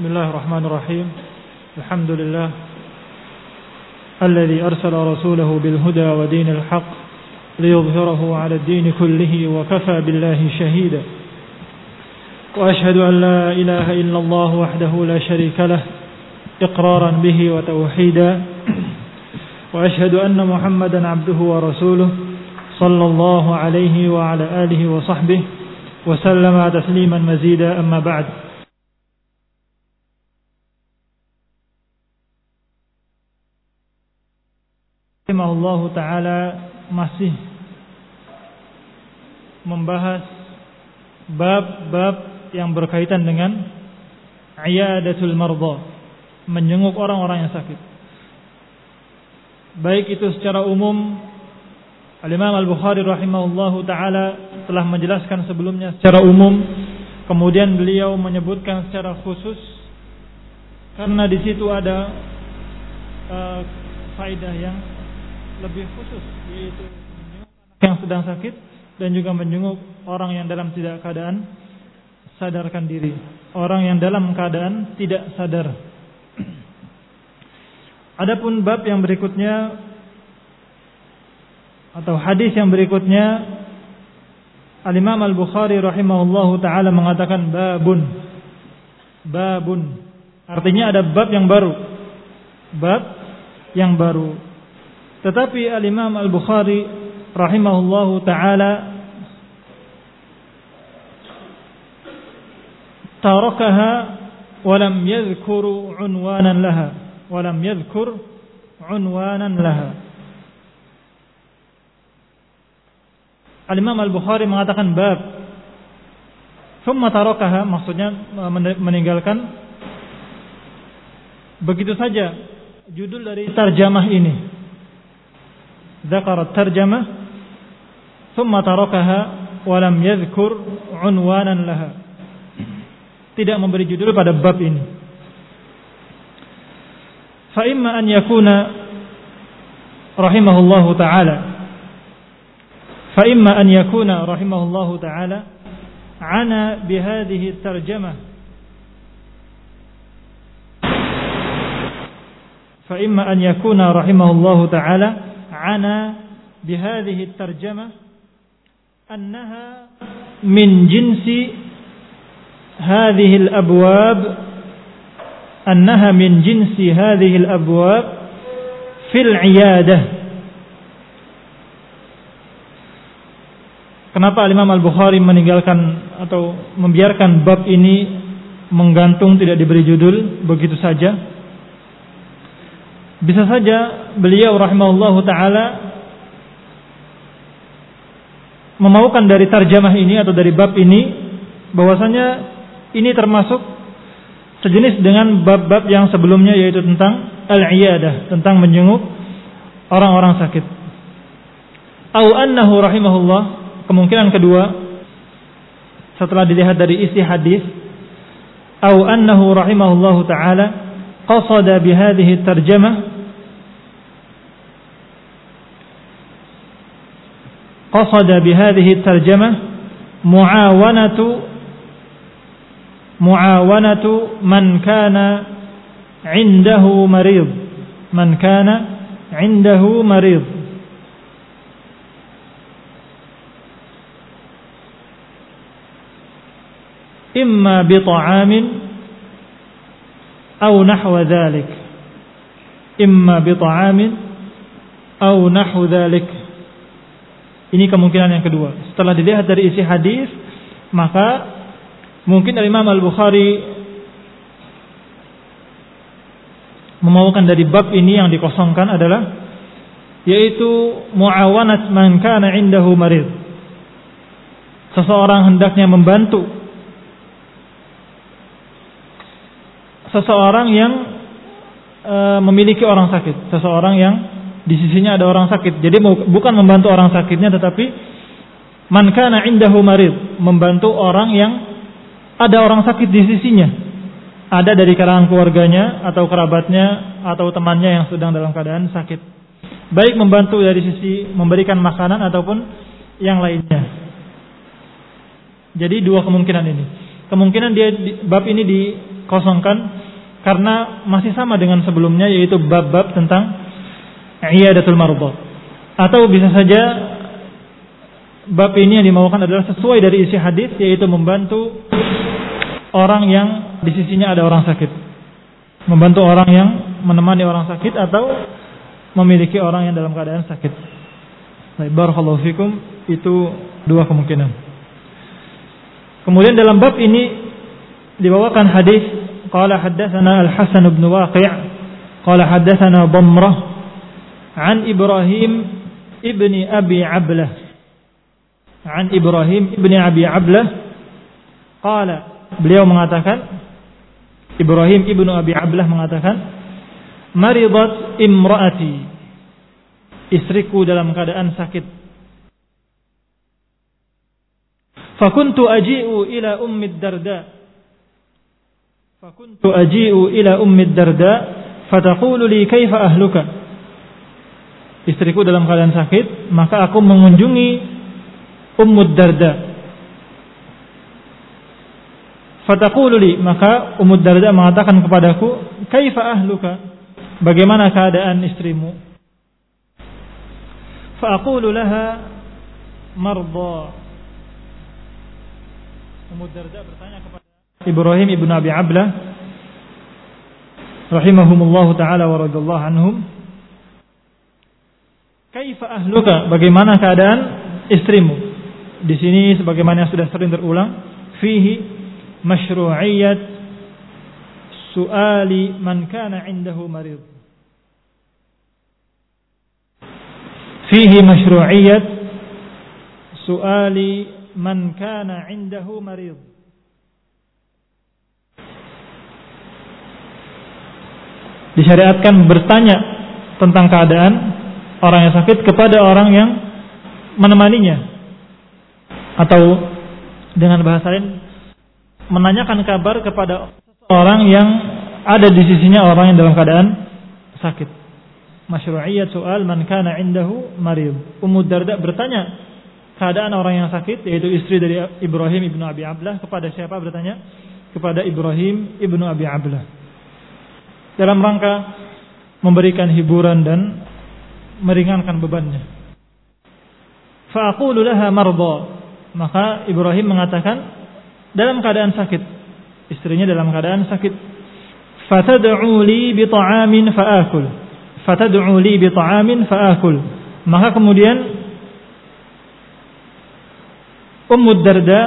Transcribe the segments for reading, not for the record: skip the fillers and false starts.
Bismillahirrahmanirrahim. Alhamdulillah alladzi arsala rasulahu bil huda wa dinil haqq liyudhhirahu 'ala ad-din kullihi wa kafa billahi shahida. Wa ashhadu an la ilaha illallah wahdahu la sharika lah iqraran bihi wa tauhida. Wa ashhadu anna Muhammadan 'abduhu wa rasuluhu sallallahu alaihi wa ala alihi wa sahbihi wa sallama tasliman mazida, amma ba'd. Allah Ta'ala masih membahas bab-bab yang berkaitan dengan iyadatul marda, menjenguk orang-orang yang sakit. Baik itu secara umum, Al-Imam Al-Bukhari rahimahullahu ta'ala telah menjelaskan sebelumnya secara umum, kemudian beliau menyebutkan secara khusus karena di situ ada faedah yang lebih khusus, yaitu menjenguk anak yang sedang sakit dan juga menjenguk orang yang dalam tidak keadaan sadarkan diri, orang yang dalam keadaan tidak sadar. Adapun bab yang berikutnya atau hadis yang berikutnya, Al-Imam Al-Bukhari rahimahullahu ta'ala mengatakan babun, artinya ada bab yang baru. Tetapi Al-Imam Al-Bukhari rahimahullahu ta'ala tarakaha walam yadhkur unwanan laha. Al-Imam Al-Bukhari mengatakan bab, thumma tarakaha, maksudnya meninggalkan begitu saja judul dari tarjamah ini. Dzakara tarjamah thumma tarakaha wa lam yadhkur unwanan laha. Tidak memberi judul pada bab ini. Fa imma an yakuna rahimahullahu ta'ala ana bihadhihi tarjamah. Fa imma an yakuna rahimahullahu ta'ala عنا بهذه الترجمة أنها من جنس هذه الأبواب في العيادة. Kenapa Imam Al-Bukhari meninggalkan atau membiarkan bab ini menggantung, tidak diberi judul begitu saja? Bisa saja beliau rahimahullahu ta'ala memaukan dari tarjamah ini atau dari bab ini bahwasanya ini termasuk sejenis dengan bab-bab yang sebelumnya, yaitu tentang al-iyadah, tentang menjenguk orang-orang sakit. Au annahu rahimahullah, kemungkinan kedua setelah dilihat dari isi hadis, au annahu rahimahullahu ta'ala qasada bihadhihi tarjamah muawanatu man kana indahu marid, imma bi ta'amin aw nahwa dhalik. Ini kemungkinan yang kedua. Setelah dilihat dari isi hadis, maka mungkin Imam Al-Bukhari memaukan dari bab ini yang dikosongkan adalah, yaitu muawanat man kana indahu marid. Seseorang hendaknya membantu seseorang yang memiliki orang sakit, seseorang yang di sisinya ada orang sakit. Jadi bukan membantu orang sakitnya, tetapi man kana indahu marid, membantu orang yang ada orang sakit di sisinya, ada dari kalangan keluarganya atau kerabatnya atau temannya yang sedang dalam keadaan sakit. Baik membantu dari sisi memberikan makanan ataupun yang lainnya. Jadi dua kemungkinan ini. Kemungkinan bab ini dikosongkan karena masih sama dengan sebelumnya, yaitu bab-bab tentang iyadatul mardha. Atau bisa saja bab ini yang dimaukan adalah sesuai dari isi hadis, yaitu membantu orang yang di sisinya ada orang sakit, membantu orang yang menemani orang sakit atau memiliki orang yang dalam keadaan sakit. Baik, barakallahu fikum. Itu dua kemungkinan. Kemudian dalam bab ini dibawakan hadis, qala haddatsana Al-Hasan bin Waqi' qala haddatsana Damrah an Ibrahim ibni Abi Ablah an Ibrahim ibni Abi Ablah qala, beliau mengatakan, Ibrahim ibnu Abi Ablah mengatakan, maridat imraati, istriku dalam keadaan sakit. Fakuntu aji'u ila ummi Darda fataqulu li kaifa ahluka. Istriku dalam keadaan sakit, maka aku mengunjungi Ummu Darda. Fataqulu li, maka Ummu Darda mengatakan kepadaku, kaifa ahluka, bagaimana keadaan istrimu? Fa aqulu laha marda. Ummu Darda bertanya kepada Ibrahim ibnu Abi Ablah rahimahumullahu taala wa radhiyallahu anhum, kaifa ahluka, bagaimana keadaan istrimu? Di sini sebagaimana yang sudah sering terulang, fihi masyru'iyyat su'ali man kana 'indahu marid. Fihi masyru'iyyat su'ali man kana 'indahu marid. Disyariatkan bertanya tentang keadaan orang yang sakit kepada orang yang menemaninya, atau dengan bahasa lain menanyakan kabar kepada orang yang ada di sisinya orang yang dalam keadaan sakit. Masyru'iyyat su'al man kana 'indahu marid. Ummu Darda bertanya keadaan orang yang sakit, yaitu istri dari Ibrahim ibnu Abi Ablah, kepada siapa bertanya? Kepada Ibrahim ibnu Abi Ablah, dalam rangka memberikan hiburan dan meringankan bebannya. Fa aqulu laha marda, maka Ibrahim mengatakan dalam keadaan sakit, istrinya dalam keadaan sakit. Fatad'u li bi ta'amin fa'akul, fatad'u li bi ta'amin fa'akul, maka kemudian Ummu Darda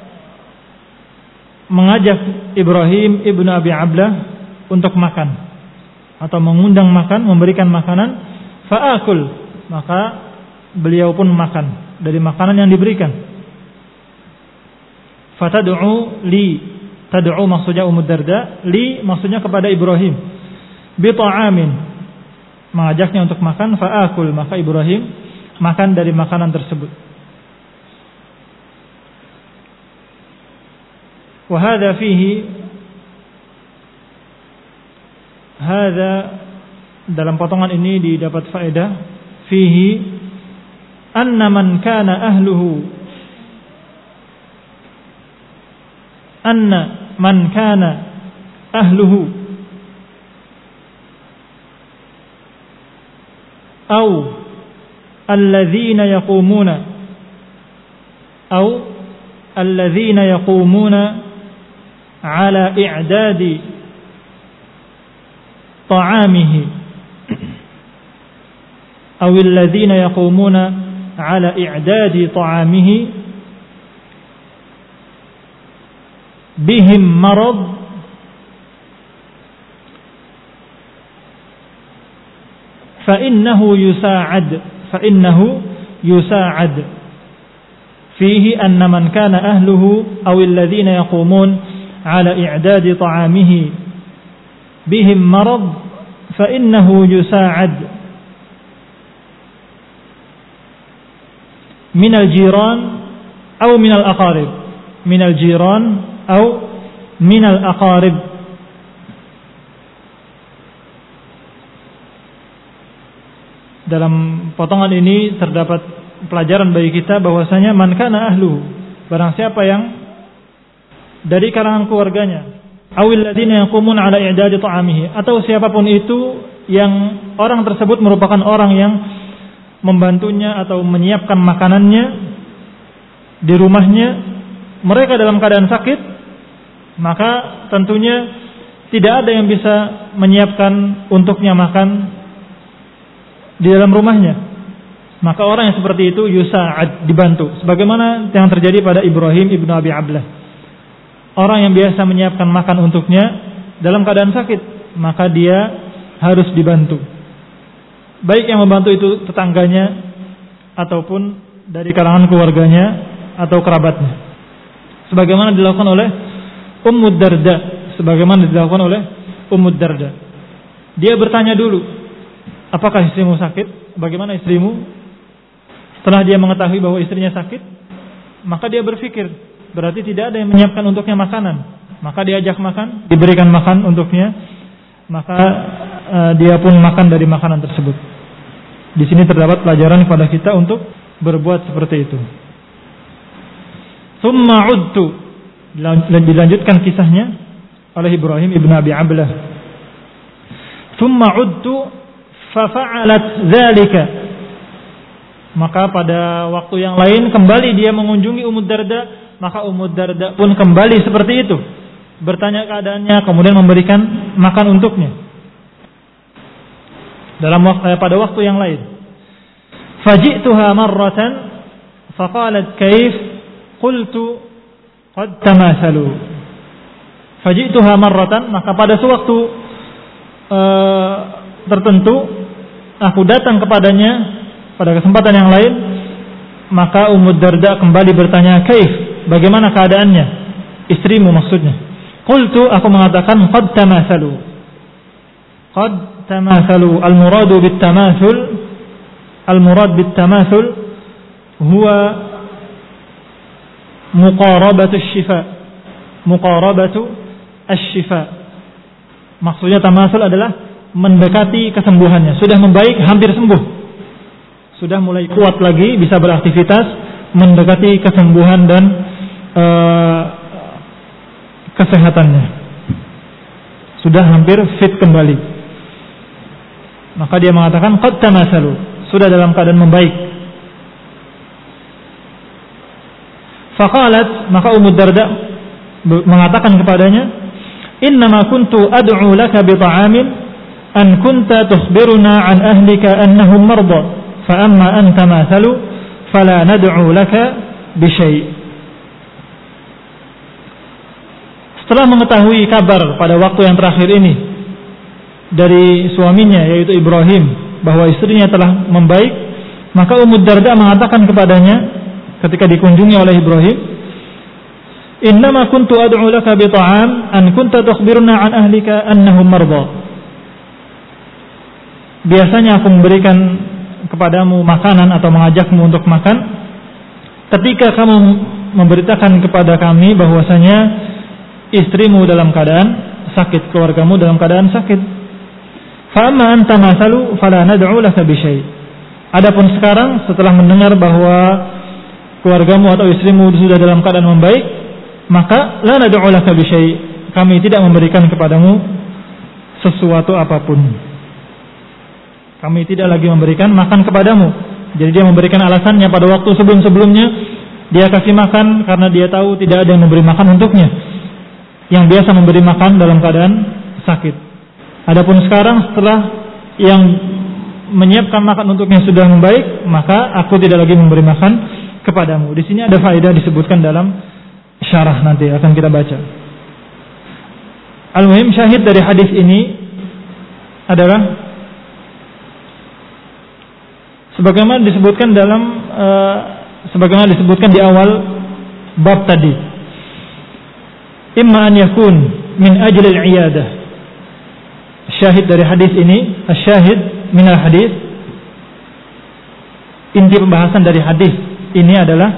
mengajak Ibrahim ibnu Abi Ablah untuk makan, atau mengundang makan, memberikan makanan. Fa'akul, maka beliau pun makan dari makanan yang diberikan. Fatad'u li, tad'u maksudnya Ummu Darda, li maksudnya kepada Ibrahim. Bi ta'amin, mengajaknya untuk makan. Fa'akul, maka Ibrahim makan dari makanan tersebut. وهذا فيه هذا, dalam potongan ini didapat faedah, fihi anna man kana ahluhu aw alladhina yaqumuna على إعداد طعامه أو الذين يقومون على إعداد طعامه بهم مرض فإنه يساعد فيه أن من كان أهله أو الذين يقومون على إعداد طعامه بهم مرض فإنه يساعد من الجيران أو من الأقارب، من الجيران أو من الأقارب. Dalam potongan ini terdapat pelajaran bagi kita bahwasanya man kana ahluhu, barang siapa yang dari kalangan keluarganya awil ladzina yaqumun ala i'dadi ta'amihi, atau siapapun itu yang orang tersebut merupakan orang yang membantunya atau menyiapkan makanannya di rumahnya, mereka dalam keadaan sakit, maka tentunya tidak ada yang bisa menyiapkan untuknya makan di dalam rumahnya. Maka orang yang seperti itu yusa'ad, dibantu, sebagaimana yang terjadi pada Ibrahim ibnu Abi Ablah. Orang yang biasa menyiapkan makan untuknya dalam keadaan sakit, maka dia harus dibantu. Baik yang membantu itu tetangganya ataupun dari kalangan keluarganya atau kerabatnya. Sebagaimana dilakukan oleh Ummu Darda, Dia bertanya dulu, apakah istrimu sakit? Bagaimana istrimu? Setelah dia mengetahui bahwa istrinya sakit, maka dia berpikir, berarti tidak ada yang menyiapkan untuknya makanan. Maka dia ajak makan, diberikan makan untuknya, maka dia pun makan dari makanan tersebut. Di sini terdapat pelajaran kepada kita untuk berbuat seperti itu. Tsumma udtu, dilanjutkan kisahnya oleh Ibrahim ibnu Abi Ablah. Tsumma udtu fa fa'alat dzalika. Maka pada waktu yang lain kembali dia mengunjungi Ummu Darda, maka Ummu Darda pun kembali seperti itu, bertanya keadaannya, kemudian memberikan makan untuknya. Pada waktu yang lain, faji'tuha marratan faqalat kaif, qultu qad tamathalu. Faji'tuha marratan, maka pada sewaktu tertentu aku datang kepadanya pada kesempatan yang lain, maka Ummu Darda kembali bertanya, kaif, bagaimana keadaannya, istrimu maksudnya. Qultu, aku mengatakan, qad tamathalu. Qad tamathalu, al-muradu bit-tamathul huwa muqarabatu asy-syifa. Maksudnya tamathul adalah mendekati kesembuhannya, sudah membaik, hampir sembuh, sudah mulai kuat lagi, bisa beraktivitas, mendekati kesembuhan dan kesehatannya, sudah hampir fit kembali. Maka dia mengatakan qad tamathalu, sudah dalam keadaan membaik. Faqalat, maka Ummu Darda mengatakan kepadanya, innama kuntu ad'u laka bi ta'amin an kunta tukhbiruna an ahlika annahum marda. فَأَمَّا أَنْتَ مَاثَلُ فَلَا نَدْعُو لَكَ بِشَيْءٍ. Setelah mengetahui kabar pada waktu yang terakhir ini dari suaminya, yaitu Ibrahim, bahwa istrinya telah membaik, maka Ummu Darda mengatakan kepadanya ketika dikunjungi oleh Ibrahim, innama kuntu ad'u laka bi ta'am an kunta tukhbiruna an ahlika annahum marda. Biasanya aku memberikan kepadamu makanan atau mengajakmu untuk makan ketika kamu memberitakan kepada kami bahwasanya istrimu dalam keadaan sakit, keluargamu dalam keadaan sakit. Fa amma anta masalu fala nad'u laka bi syai'. Adapun sekarang setelah mendengar bahwa keluargamu atau istrimu sudah dalam keadaan membaik, maka la nad'u laka bi syai', kami tidak memberikan kepadamu sesuatu apapun. Kami tidak lagi memberikan makan kepadamu. Jadi dia memberikan alasannya pada waktu sebelum-sebelumnya dia kasih makan karena dia tahu tidak ada yang memberi makan untuknya, yang biasa memberi makan dalam keadaan sakit. Adapun sekarang setelah yang menyiapkan makan untuknya sudah membaik, maka aku tidak lagi memberi makan kepadamu. Di sini ada faedah disebutkan dalam syarah, nanti akan kita baca. Al-muhim, syahid dari hadis ini adalah sebagaimana disebutkan di awal bab tadi, imma an yakun min ajli al-iyadah. Syahid dari hadis ini, asyahid min al-hadis, inti pembahasan dari hadis ini adalah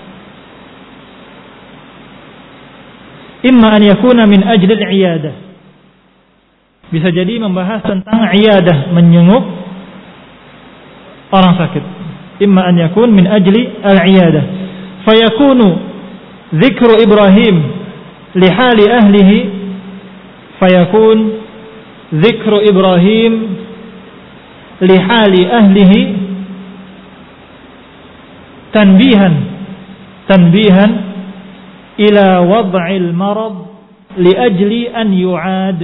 imma an yakuna min ajli al-iyadah. Bisa jadi membahas tentang iyadah, menyenguk orang sakit. Imma an yakun min ajli al-iyadah. Fayakunu dzikru Ibrahim li hali ahlihi fayakun dzikru Ibrahim li hali ahlihi tanbihan ila wad'il marad li ajli an yu'ad.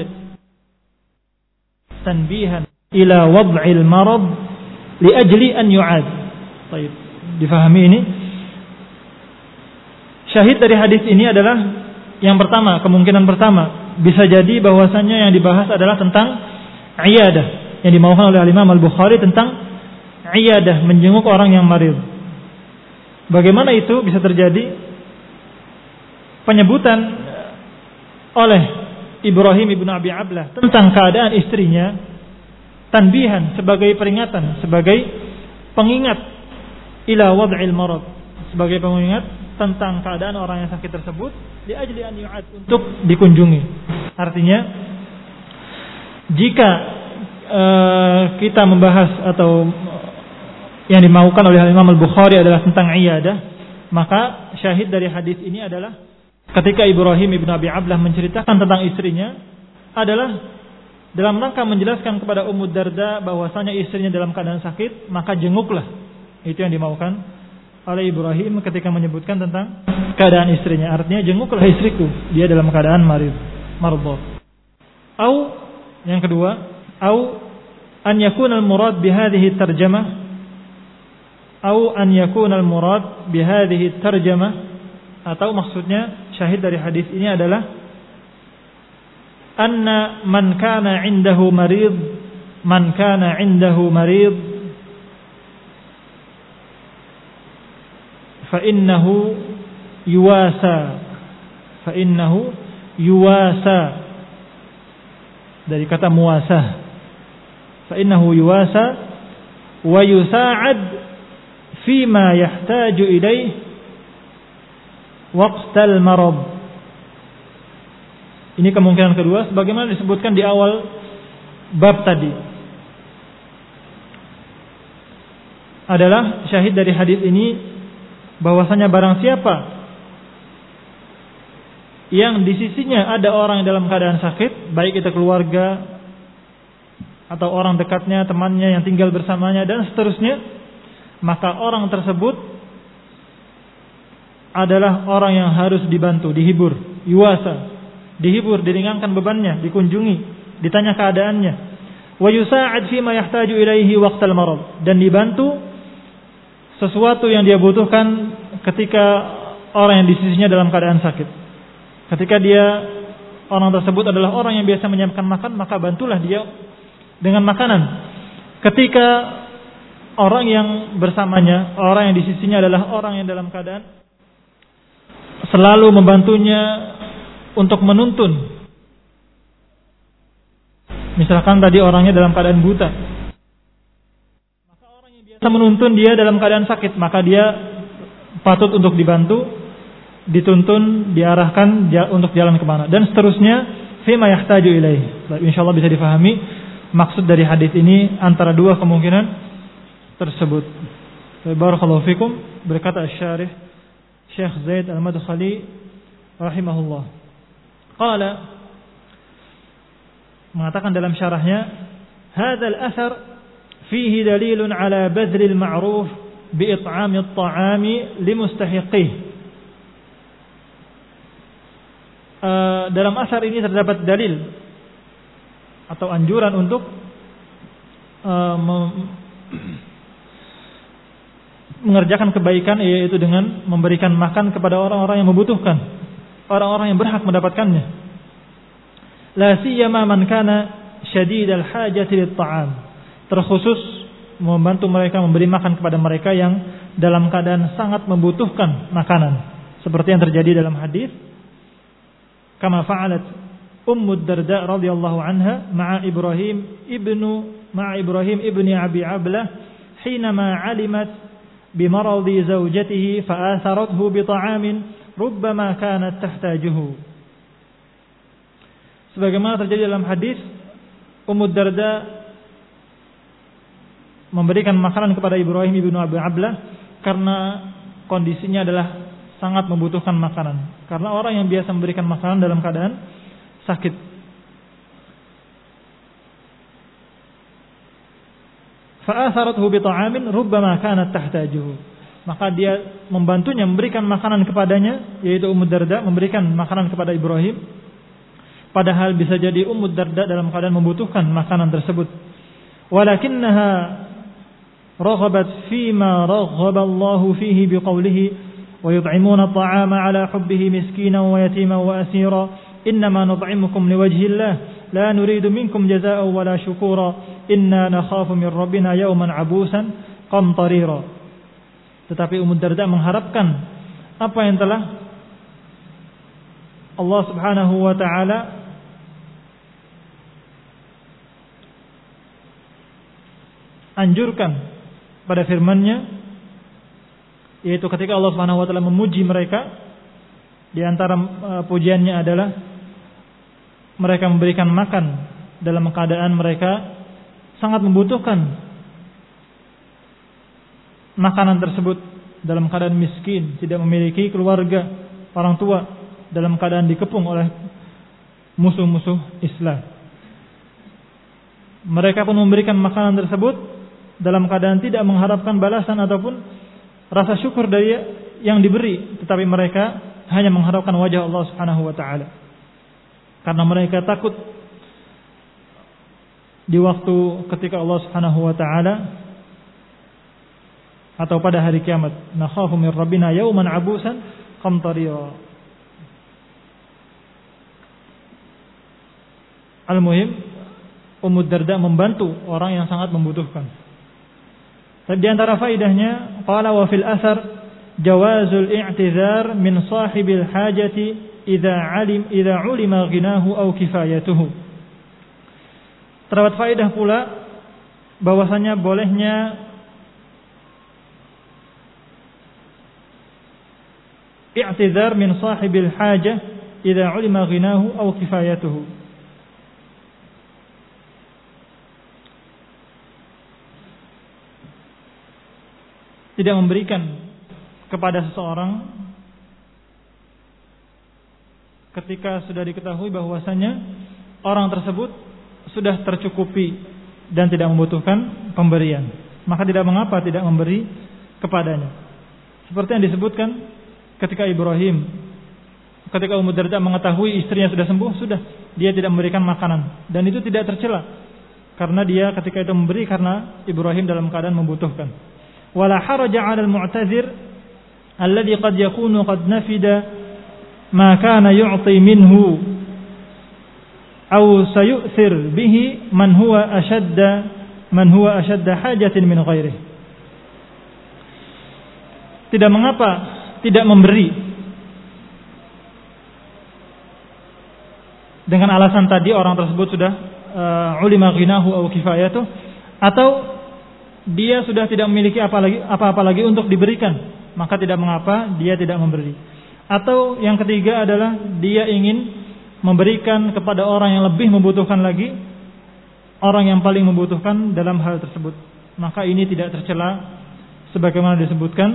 Tanbihan ila wad'il marad li ajli an yu'ad. Baik, difahami ini. Syahid dari hadis ini adalah yang pertama, kemungkinan pertama bisa jadi bahwasannya yang dibahas adalah tentang iyadah, yang dimaukan oleh Imam Al-Bukhari tentang iyadah, menjenguk orang yang marid. Bagaimana itu bisa terjadi? Penyebutan oleh Ibrahim ibnu Abi Ablah tentang keadaan istrinya, tanbihan, sebagai peringatan, sebagai pengingat, ila wad'il marad, sebagai pengingat tentang keadaan orang yang sakit tersebut, li ajli an yu'ad, untuk dikunjungi. Artinya, jika kita membahas atau yang dimaukan oleh Imam Al-Bukhari adalah tentang iyadah, maka syahid dari hadis ini adalah ketika Ibrahim ibnu Abi Ablah menceritakan tentang istrinya adalah dalam rangka menjelaskan kepada Ummu Darda bahwasanya istrinya dalam keadaan sakit, maka jenguklah. Itu yang dimaukan oleh Ibrahim ketika menyebutkan tentang keadaan istrinya. Artinya jenguklah istriku, dia dalam keadaan mardha. Au yang kedua, au an yakuna al-murad bi hadhihi tarjamah, au an yakuna al-murad bi hadhihi tarjamah, atau maksudnya syahid dari hadis ini adalah anna man kana indahu marid فإنه يواسى dari kata muasah, فإنه يواسى ويساعد فيما يحتاج إليه وقت المرض. Ini kemungkinan kedua sebagaimana disebutkan di awal bab tadi. Adalah syahid dari hadis ini bahwasanya barang siapa yang di sisinya ada orang yang dalam keadaan sakit, baik itu keluarga atau orang dekatnya, temannya yang tinggal bersamanya dan seterusnya, maka orang tersebut adalah orang yang harus dibantu, dihibur, yuasa, dihibur, diringankan bebannya, dikunjungi, ditanya keadaannya, wa yusa'ad fi ma yahtaju ilaihi waqtal marad, dan dibantu sesuatu yang dia butuhkan ketika orang yang di sisinya dalam keadaan sakit. Ketika orang tersebut adalah orang yang biasa menyiapkan makan, maka bantulah dia dengan makanan. Ketika orang yang bersamanya, orang yang di sisinya adalah orang yang dalam keadaan selalu membantunya untuk menuntun. Misalkan tadi orangnya dalam keadaan buta, menuntun dia dalam keadaan sakit, maka dia patut untuk dibantu, dituntun, diarahkan untuk jalan kemana, dan seterusnya. Fima yahtaju ilaih. Insyaallah bisa difahami maksud dari hadis ini antara dua kemungkinan tersebut. Barakallahu fikum. Berkata Asy-Syarih Syekh Zaid Al-Madkhali rahimahullah. Qala, mengatakan dalam syarahnya, hadzal athar fihi dalilun ala badlil ma'ruf bi'it'amit ta'ami limustahiqih. Dalam asar ini terdapat dalil atau anjuran untuk mengerjakan kebaikan, yaitu dengan memberikan makan kepada orang-orang yang membutuhkan, orang-orang yang berhak mendapatkannya. La siyama man kana syadidal hajati lit ta'am. Terkhusus membantu mereka, memberi makan kepada mereka yang dalam keadaan sangat membutuhkan makanan, seperti yang terjadi dalam hadis kama fa'alat Ummu Darda radhiyallahu anha ma'a Ibrahim ibni Abi Ablah hinama 'alimat bimaradi zawjatihi fa'atharathu bita'amin rubbama kanat tahtajuhu. Sebagaimana terjadi dalam hadis, Ummu Darda memberikan makanan kepada Ibrahim ibnu Abi Ablah karena kondisinya adalah sangat membutuhkan makanan. Karena orang yang biasa memberikan makanan dalam keadaan sakit. fa'atharathu bi ta'amin rubbama kanat tahtajuhu. Maka dia membantunya, memberikan makanan kepadanya, yaitu Ummu Darda memberikan makanan kepada Ibrahim, padahal bisa jadi Ummu Darda dalam keadaan membutuhkan makanan tersebut. Walakinnaha raghabat fima raghaba Allahu fihi biqaulihi wa yut'imuna at'ama 'ala hubbihi miskinan wa yatiman wa asira innama nut'imukum liwajhillah la nuridu minkum jazaa'an wala syukura inna nakhafu min rabbina yawman 'abusan qamtarira. Tetapi Ummu Darda mengharapkan apa yang telah Allah Subhanahu wa taala anjurkan pada firman-Nya, yaitu ketika Allah Subhanahu wa taala memuji mereka, di antara pujiannya adalah mereka memberikan makan dalam keadaan mereka sangat membutuhkan makanan tersebut, dalam keadaan miskin, tidak memiliki keluarga, orang tua, dalam keadaan dikepung oleh musuh-musuh Islam. Mereka pun memberikan makanan tersebut dalam keadaan tidak mengharapkan balasan ataupun rasa syukur dari yang diberi, tetapi mereka hanya mengharapkan wajah Allah Subhanahu wa taala. Karena mereka takut di waktu ketika Allah Subhanahu wa taala atau pada hari kiamat, nakhafu min rabbina yawman abusan qamtarira. Al-muhim, Ummu Darda membantu orang yang sangat membutuhkan. Di antara faedahnya, qala wa fil athar jawazul i'tizar min sahibil hajati idza ulima ghinahu aw kifayatuhu. Terdapat faedah pula bahwasanya bolehnya i'tizar min sahibil hajah idza ulima ghinahu aw kifayatuhu. Tidak memberikan kepada seseorang ketika sudah diketahui bahwasanya orang tersebut sudah tercukupi dan tidak membutuhkan pemberian, maka tidak mengapa tidak memberi kepadanya. Seperti yang disebutkan ketika Ibrahim, ketika Ummu Darda mengetahui istrinya sudah sembuh, sudah dia tidak memberikan makanan, dan itu tidak tercela karena dia ketika itu memberi karena Ibrahim dalam keadaan membutuhkan. Wala haraja 'ala al-mu'tazir alladhi qad yakunu qad nafida ma kana yu'ti minhu aw sayu'thir bihi man huwa ashadda hajatin min ghairihi. Tidak mengapa tidak memberi dengan alasan tadi orang tersebut sudah ulima ghinahu aw kifayatuh, atau dia sudah tidak memiliki apa-apa lagi untuk diberikan, maka tidak mengapa dia tidak memberi. Atau yang ketiga adalah dia ingin memberikan kepada orang yang lebih membutuhkan lagi, orang yang paling membutuhkan dalam hal tersebut, maka ini tidak tercela sebagaimana disebutkan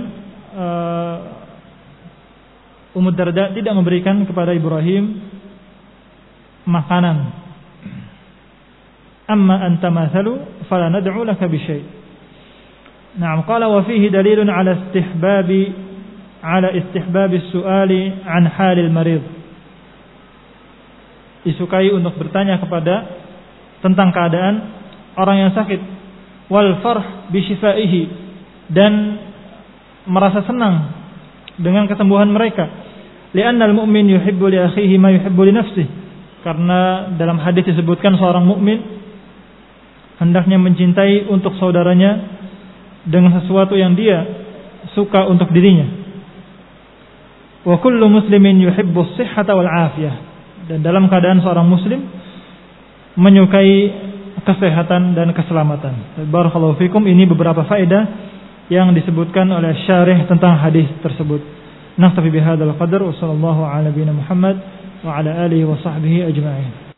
Ummu Darda tidak memberikan kepada Ibrahim makanan. Amma anta mathalu fala nad'u laka bi syai'. Na'am, qala wa fihi dalilun ala istihbab as-su'ali an halil marid. Disukai untuk bertanya kepada tentang keadaan orang yang sakit, wal farh bi shifaihi, dan merasa senang dengan kesembuhan mereka. Li'anna al-mu'min yuhibbu li akhihi ma yuhibbu li nafsihi. Karena dalam hadis disebutkan seorang mukmin hendaknya mencintai untuk saudaranya dengan sesuatu yang dia suka untuk dirinya. Wa kullu muslimin yuhibbu as-sihhata wal 'afiyah. Dan dalam keadaan seorang muslim menyukai kesehatan dan keselamatan. Barakallahu fikum. Ini beberapa faedah yang disebutkan oleh syarih tentang hadis tersebut. Naktafi bihadzal qadar wa sallallahu ala nabiyyina Muhammad wa ala alihi wa sahbihi ajma'in.